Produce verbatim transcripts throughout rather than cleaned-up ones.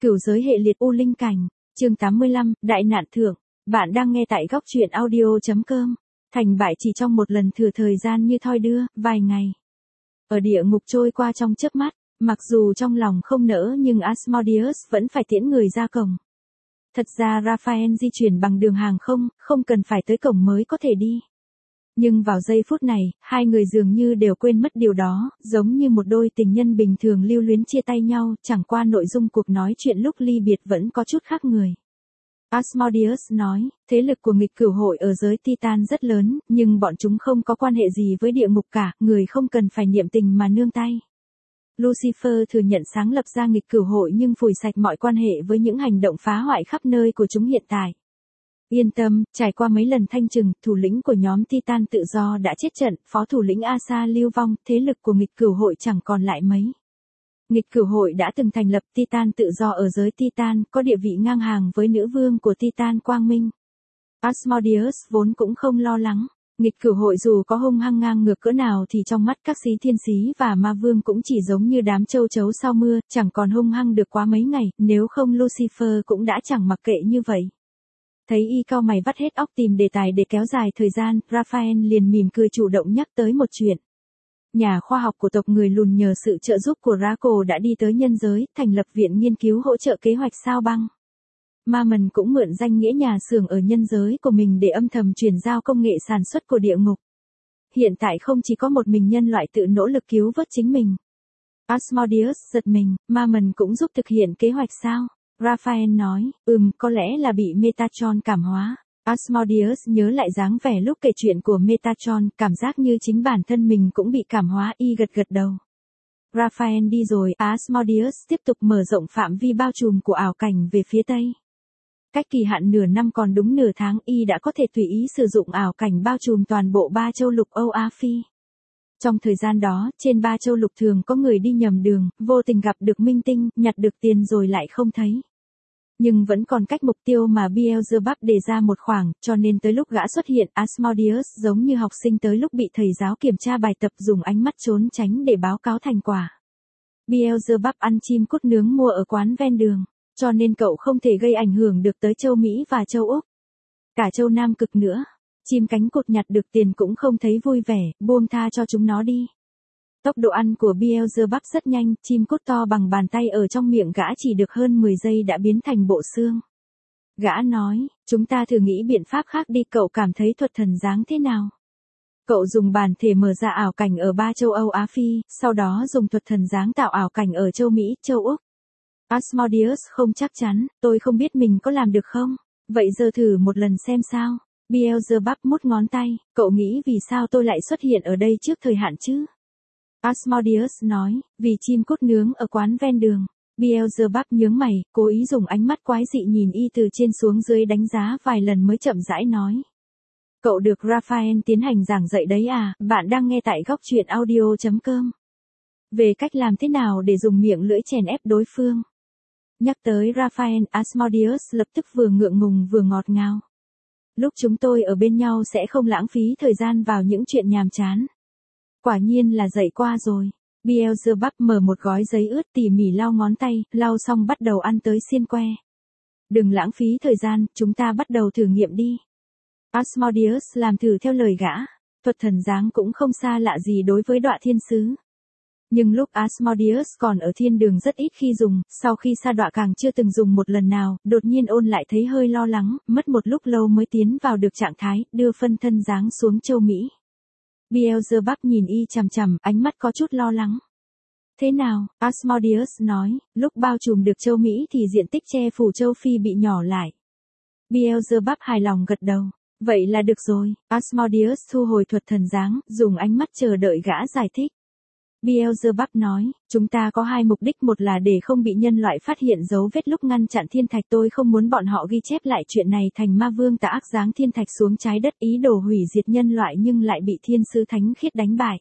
Cửu giới hệ liệt u linh cảnh, chương tám mươi lăm, đại nạn thượng. Bạn đang nghe tại góc truyện audio.com. Thành bại chỉ trong một lần thừa thời gian như thoi đưa, vài ngày. Ở địa ngục trôi qua trong chớp mắt, mặc dù trong lòng không nỡ nhưng Asmodeus vẫn phải tiễn người ra cổng. Thật ra Raphael di chuyển bằng đường hàng không, không cần phải tới cổng mới có thể đi. Nhưng vào giây phút này, hai người dường như đều quên mất điều đó, giống như một đôi tình nhân bình thường lưu luyến chia tay nhau, chẳng qua nội dung cuộc nói chuyện lúc ly biệt vẫn có chút khác người. Asmodeus nói, thế lực của nghịch cửu hội ở giới Titan rất lớn, nhưng bọn chúng không có quan hệ gì với địa ngục cả, người không cần phải niệm tình mà nương tay. Lucifer thừa nhận sáng lập ra nghịch cửu hội nhưng phủi sạch mọi quan hệ với những hành động phá hoại khắp nơi của chúng hiện tại. Yên tâm, trải qua mấy lần thanh trừng, thủ lĩnh của nhóm Titan tự do đã chết trận, phó thủ lĩnh Asa lưu vong, thế lực của nghịch cửu hội chẳng còn lại mấy. Nghịch cửu hội đã từng thành lập Titan tự do ở giới Titan, có địa vị ngang hàng với nữ vương của Titan Quang Minh. Asmodeus vốn cũng không lo lắng. Nghịch cửu hội dù có hung hăng ngang ngược cỡ nào thì trong mắt các sĩ thiên sĩ và ma vương cũng chỉ giống như đám châu chấu sau mưa, chẳng còn hung hăng được quá mấy ngày, nếu không Lucifer cũng đã chẳng mặc kệ như vậy. Thấy y cau mày vắt hết óc tìm đề tài để kéo dài thời gian, Raphael liền mỉm cười chủ động nhắc tới một chuyện. Nhà khoa học của tộc người lùn nhờ sự trợ giúp của Draco đã đi tới nhân giới, thành lập viện nghiên cứu hỗ trợ kế hoạch sao băng. Mammon cũng mượn danh nghĩa nhà xưởng ở nhân giới của mình để âm thầm chuyển giao công nghệ sản xuất của địa ngục. Hiện tại không chỉ có một mình nhân loại tự nỗ lực cứu vớt chính mình. Asmodeus giật mình, Mammon cũng giúp thực hiện kế hoạch sao? Raphael nói, ừm, có lẽ là bị Metatron cảm hóa. Asmodeus nhớ lại dáng vẻ lúc kể chuyện của Metatron, cảm giác như chính bản thân mình cũng bị cảm hóa, y gật gật đầu. Raphael đi rồi, Asmodeus tiếp tục mở rộng phạm vi bao trùm của ảo cảnh về phía tây. Cách kỳ hạn nửa năm còn đúng nửa tháng, y đã có thể tùy ý sử dụng ảo cảnh bao trùm toàn bộ ba châu lục Âu Á Phi. Trong thời gian đó, trên ba châu lục thường có người đi nhầm đường, vô tình gặp được minh tinh, nhặt được tiền rồi lại không thấy. Nhưng vẫn còn cách mục tiêu mà Beelzebub đề ra một khoảng, cho nên tới lúc gã xuất hiện, Asmodeus giống như học sinh tới lúc bị thầy giáo kiểm tra bài tập dùng ánh mắt trốn tránh để báo cáo thành quả. Beelzebub ăn chim cút nướng mua ở quán ven đường, cho nên cậu không thể gây ảnh hưởng được tới châu Mỹ và châu Úc. Cả châu Nam Cực nữa. Chim cánh cụt nhặt được tiền cũng không thấy vui vẻ, buông tha cho chúng nó đi. Tốc độ ăn của Beelzebub rất nhanh, chim cút to bằng bàn tay ở trong miệng gã chỉ được hơn mười giây đã biến thành bộ xương. Gã nói, chúng ta thử nghĩ biện pháp khác đi, cậu cảm thấy thuật thần giáng thế nào? Cậu dùng bản thể mở ra ảo cảnh ở ba châu Âu Á Phi, sau đó dùng thuật thần giáng tạo ảo cảnh ở châu Mỹ, châu Úc. Asmodeus không chắc chắn, tôi không biết mình có làm được không? Vậy giờ thử một lần xem sao? Beelzebub mút ngón tay, cậu nghĩ vì sao tôi lại xuất hiện ở đây trước thời hạn chứ? Asmodeus nói, vì chim cút nướng ở quán ven đường. Beelzebub nhướng mày, cố ý dùng ánh mắt quái dị nhìn y từ trên xuống dưới đánh giá vài lần mới chậm rãi nói. Cậu được Raphael tiến hành giảng dạy đấy à, bạn đang nghe tại góc truyện audio.com. Về cách làm thế nào để dùng miệng lưỡi chèn ép đối phương. Nhắc tới Raphael, Asmodeus lập tức vừa ngượng ngùng vừa ngọt ngào. Lúc chúng tôi ở bên nhau sẽ không lãng phí thời gian vào những chuyện nhàm chán. Quả nhiên là dạy qua rồi. Beelzebub mở một gói giấy ướt tỉ mỉ lau ngón tay, lau xong bắt đầu ăn tới xiên que. Đừng lãng phí thời gian, chúng ta bắt đầu thử nghiệm đi. Asmodeus làm thử theo lời gã. Thuật thần giáng cũng không xa lạ gì đối với Đọa Thiên Sứ. Nhưng lúc Asmodeus còn ở thiên đường rất ít khi dùng, sau khi sa đọa càng chưa từng dùng một lần nào, đột nhiên ôn lại thấy hơi lo lắng, mất một lúc lâu mới tiến vào được trạng thái, đưa phân thân giáng xuống châu Mỹ. Beelzebub nhìn y chằm chằm, ánh mắt có chút lo lắng. Thế nào, Asmodeus nói, lúc bao trùm được châu Mỹ thì diện tích che phủ châu Phi bị nhỏ lại. Beelzebub hài lòng gật đầu. Vậy là được rồi, Asmodeus thu hồi thuật thần giáng, dùng ánh mắt chờ đợi gã giải thích. Beelzebub nói, chúng ta có hai mục đích, một là để không bị nhân loại phát hiện dấu vết lúc ngăn chặn thiên thạch, tôi không muốn bọn họ ghi chép lại chuyện này thành ma vương tà ác giáng thiên thạch xuống trái đất ý đồ hủy diệt nhân loại nhưng lại bị thiên sứ thánh khiết đánh bại.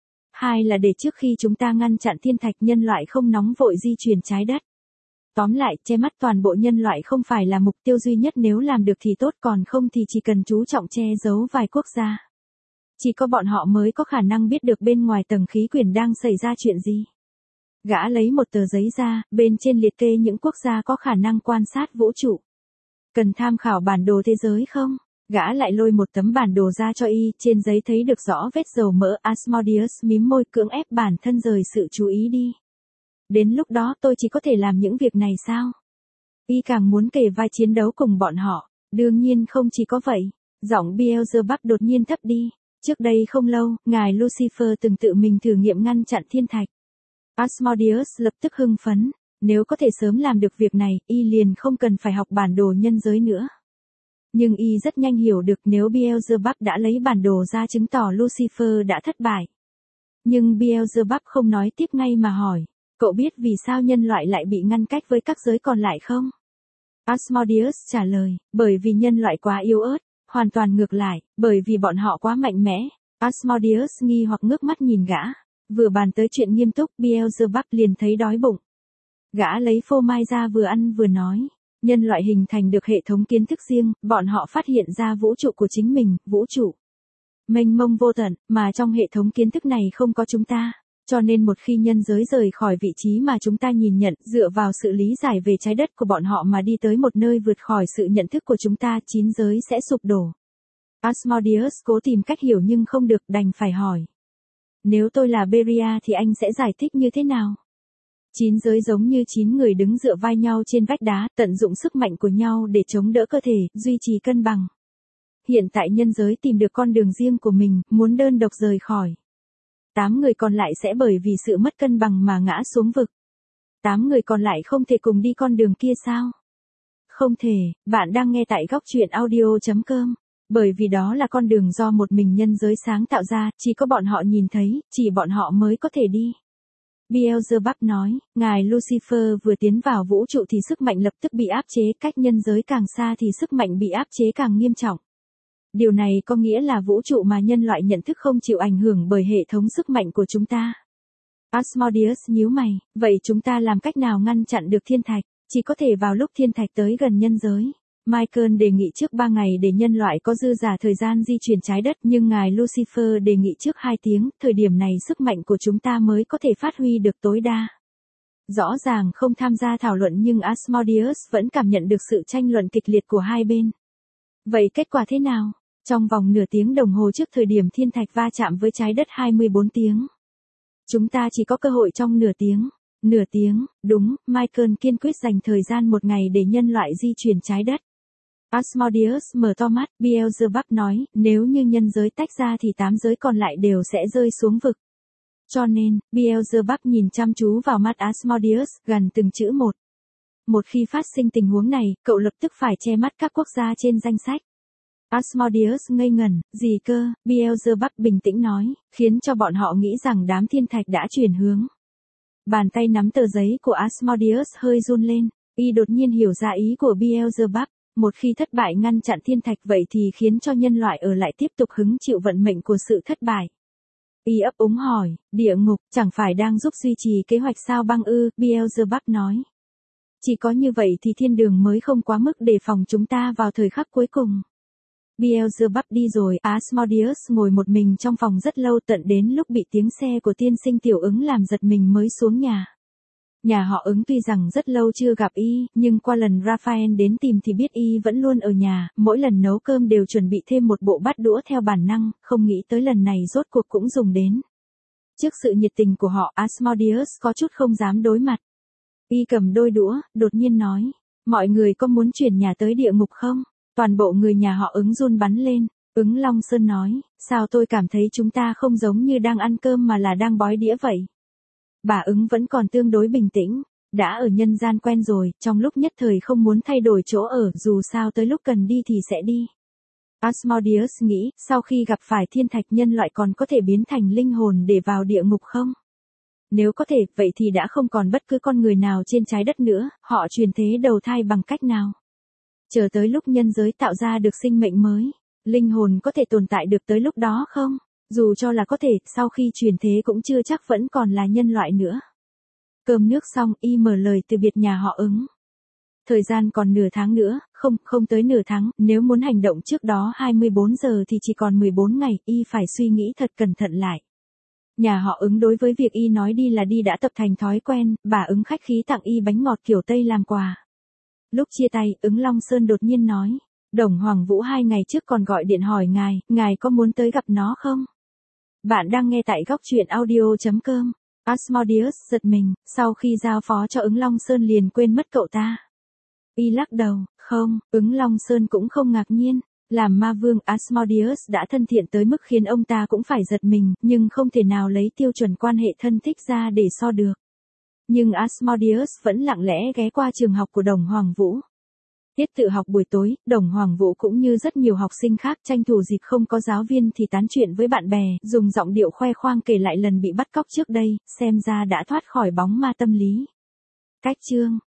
Hai là để trước khi chúng ta ngăn chặn thiên thạch nhân loại không nóng vội di chuyển trái đất. Tóm lại, che mắt toàn bộ nhân loại không phải là mục tiêu duy nhất, nếu làm được thì tốt, còn không thì chỉ cần chú trọng che giấu vài quốc gia. Chỉ có bọn họ mới có khả năng biết được bên ngoài tầng khí quyển đang xảy ra chuyện gì. Gã lấy một tờ giấy ra, bên trên liệt kê những quốc gia có khả năng quan sát vũ trụ. Cần tham khảo bản đồ thế giới không? Gã lại lôi một tấm bản đồ ra cho y, trên giấy thấy được rõ vết dầu mỡ. Asmodeus mím môi cưỡng ép bản thân rời sự chú ý đi. Đến lúc đó tôi chỉ có thể làm những việc này sao? Y càng muốn kề vai chiến đấu cùng bọn họ. Đương nhiên không chỉ có vậy. Giọng Beelzebub đột nhiên thấp đi. Trước đây không lâu, ngài Lucifer từng tự mình thử nghiệm ngăn chặn thiên thạch. Asmodeus lập tức hưng phấn. Nếu có thể sớm làm được việc này, y liền không cần phải học bản đồ nhân giới nữa. Nhưng y rất nhanh hiểu được nếu Beelzebub đã lấy bản đồ ra chứng tỏ Lucifer đã thất bại. Nhưng Beelzebub không nói tiếp ngay mà hỏi, cậu biết vì sao nhân loại lại bị ngăn cách với các giới còn lại không? Asmodeus trả lời, bởi vì nhân loại quá yếu ớt, hoàn toàn ngược lại, bởi vì bọn họ quá mạnh mẽ. Asmodeus nghi hoặc ngước mắt nhìn gã, vừa bàn tới chuyện nghiêm túc, Beelzebub liền thấy đói bụng. Gã lấy phô mai ra vừa ăn vừa nói. Nhân loại hình thành được hệ thống kiến thức riêng, bọn họ phát hiện ra vũ trụ của chính mình, vũ trụ mênh mông vô tận, mà trong hệ thống kiến thức này không có chúng ta. Cho nên một khi nhân giới rời khỏi vị trí mà chúng ta nhìn nhận, dựa vào sự lý giải về trái đất của bọn họ mà đi tới một nơi vượt khỏi sự nhận thức của chúng ta, chín giới sẽ sụp đổ. Asmodeus cố tìm cách hiểu nhưng không được, đành phải hỏi. Nếu tôi là Beria thì anh sẽ giải thích như thế nào? Chín giới giống như chín người đứng dựa vai nhau trên vách đá, tận dụng sức mạnh của nhau để chống đỡ cơ thể, duy trì cân bằng. Hiện tại nhân giới tìm được con đường riêng của mình, muốn đơn độc rời khỏi. Tám người còn lại sẽ bởi vì sự mất cân bằng mà ngã xuống vực. Tám người còn lại không thể cùng đi con đường kia sao? Không thể, bạn đang nghe tại góc truyện audio chấm com. Bởi vì đó là con đường do một mình nhân giới sáng tạo ra, chỉ có bọn họ nhìn thấy, chỉ bọn họ mới có thể đi. Beelzebub nói, ngài Lucifer vừa tiến vào vũ trụ thì sức mạnh lập tức bị áp chế, cách nhân giới càng xa thì sức mạnh bị áp chế càng nghiêm trọng. Điều này có nghĩa là vũ trụ mà nhân loại nhận thức không chịu ảnh hưởng bởi hệ thống sức mạnh của chúng ta. Asmodeus nhíu mày, vậy chúng ta làm cách nào ngăn chặn được thiên thạch? Chỉ có thể vào lúc thiên thạch tới gần nhân giới. Michael đề nghị trước ba ngày để nhân loại có dư giả thời gian di chuyển trái đất, nhưng ngài Lucifer đề nghị trước hai tiếng, thời điểm này sức mạnh của chúng ta mới có thể phát huy được tối đa. Rõ ràng không tham gia thảo luận nhưng Asmodeus vẫn cảm nhận được sự tranh luận kịch liệt của hai bên. Vậy kết quả thế nào? Trong vòng nửa tiếng đồng hồ trước thời điểm thiên thạch va chạm với trái đất hai mươi bốn tiếng. Chúng ta chỉ có cơ hội trong nửa tiếng. Nửa tiếng, đúng, Michael kiên quyết dành thời gian một ngày để nhân loại di chuyển trái đất. Asmodeus mở to mắt, Beelzebub nói, nếu như nhân giới tách ra thì tám giới còn lại đều sẽ rơi xuống vực. Cho nên, Beelzebub nhìn chăm chú vào mắt Asmodeus, gần từng chữ một. Một khi phát sinh tình huống này, cậu lập tức phải che mắt các quốc gia trên danh sách. Asmodeus ngây ngẩn, gì cơ, Beelzebub bình tĩnh nói, khiến cho bọn họ nghĩ rằng đám thiên thạch đã chuyển hướng. Bàn tay nắm tờ giấy của Asmodeus hơi run lên, y đột nhiên hiểu ra ý của Beelzebub. Một khi thất bại ngăn chặn thiên thạch vậy thì khiến cho nhân loại ở lại tiếp tục hứng chịu vận mệnh của sự thất bại. Y ấp úng hỏi, địa ngục chẳng phải đang giúp duy trì kế hoạch sao băng ư? Beelzebub nói. Chỉ có như vậy thì thiên đường mới không quá mức đề phòng chúng ta vào thời khắc cuối cùng. Beelzebub đi rồi, Asmodeus ngồi một mình trong phòng rất lâu, tận đến lúc bị tiếng xe của tiên sinh Tiểu Ứng làm giật mình mới xuống nhà. Nhà họ Ứng tuy rằng rất lâu chưa gặp y, nhưng qua lần Raphael đến tìm thì biết y vẫn luôn ở nhà, mỗi lần nấu cơm đều chuẩn bị thêm một bộ bát đũa theo bản năng, không nghĩ tới lần này rốt cuộc cũng dùng đến. Trước sự nhiệt tình của họ, Asmodeus có chút không dám đối mặt. Y cầm đôi đũa, đột nhiên nói, mọi người có muốn chuyển nhà tới địa ngục không? Toàn bộ người nhà họ Ứng run bắn lên. Ứng Long Sơn nói, sao tôi cảm thấy chúng ta không giống như đang ăn cơm mà là đang bói đĩa vậy? Bà Ứng vẫn còn tương đối bình tĩnh, đã ở nhân gian quen rồi, trong lúc nhất thời không muốn thay đổi chỗ ở, dù sao tới lúc cần đi thì sẽ đi. Asmodeus nghĩ, sau khi gặp phải thiên thạch nhân loại còn có thể biến thành linh hồn để vào địa ngục không? Nếu có thể, vậy thì đã không còn bất cứ con người nào trên trái đất nữa, họ truyền thế đầu thai bằng cách nào? Chờ tới lúc nhân giới tạo ra được sinh mệnh mới, linh hồn có thể tồn tại được tới lúc đó không? Dù cho là có thể, sau khi truyền thế cũng chưa chắc vẫn còn là nhân loại nữa. Cơm nước xong, y mở lời từ biệt nhà họ Ứng. Thời gian còn nửa tháng nữa, không, không tới nửa tháng, nếu muốn hành động trước đó hai mươi bốn giờ thì chỉ còn mười bốn ngày, y phải suy nghĩ thật cẩn thận lại. Nhà họ Ứng đối với việc y nói đi là đi đã tập thành thói quen, bà Ứng khách khí tặng y bánh ngọt kiểu Tây làm quà. Lúc chia tay, Ứng Long Sơn đột nhiên nói, Đồng Hoàng Vũ hai ngày trước còn gọi điện hỏi ngài, ngài có muốn tới gặp nó không? Bạn đang nghe tại góc truyện audio.com. Asmodeus giật mình, sau khi giao phó cho Ứng Long Sơn liền quên mất cậu ta. Y lắc đầu, không, Ứng Long Sơn cũng không ngạc nhiên. Làm ma vương, Asmodeus đã thân thiện tới mức khiến ông ta cũng phải giật mình, nhưng không thể nào lấy tiêu chuẩn quan hệ thân thích ra để so được. Nhưng Asmodeus vẫn lặng lẽ ghé qua trường học của Đồng Hoàng Vũ. Tiết tự học buổi tối, Đồng Hoàng Vũ cũng như rất nhiều học sinh khác tranh thủ dịp không có giáo viên thì tán chuyện với bạn bè, dùng giọng điệu khoe khoang kể lại lần bị bắt cóc trước đây, xem ra đã thoát khỏi bóng ma tâm lý. Cách chương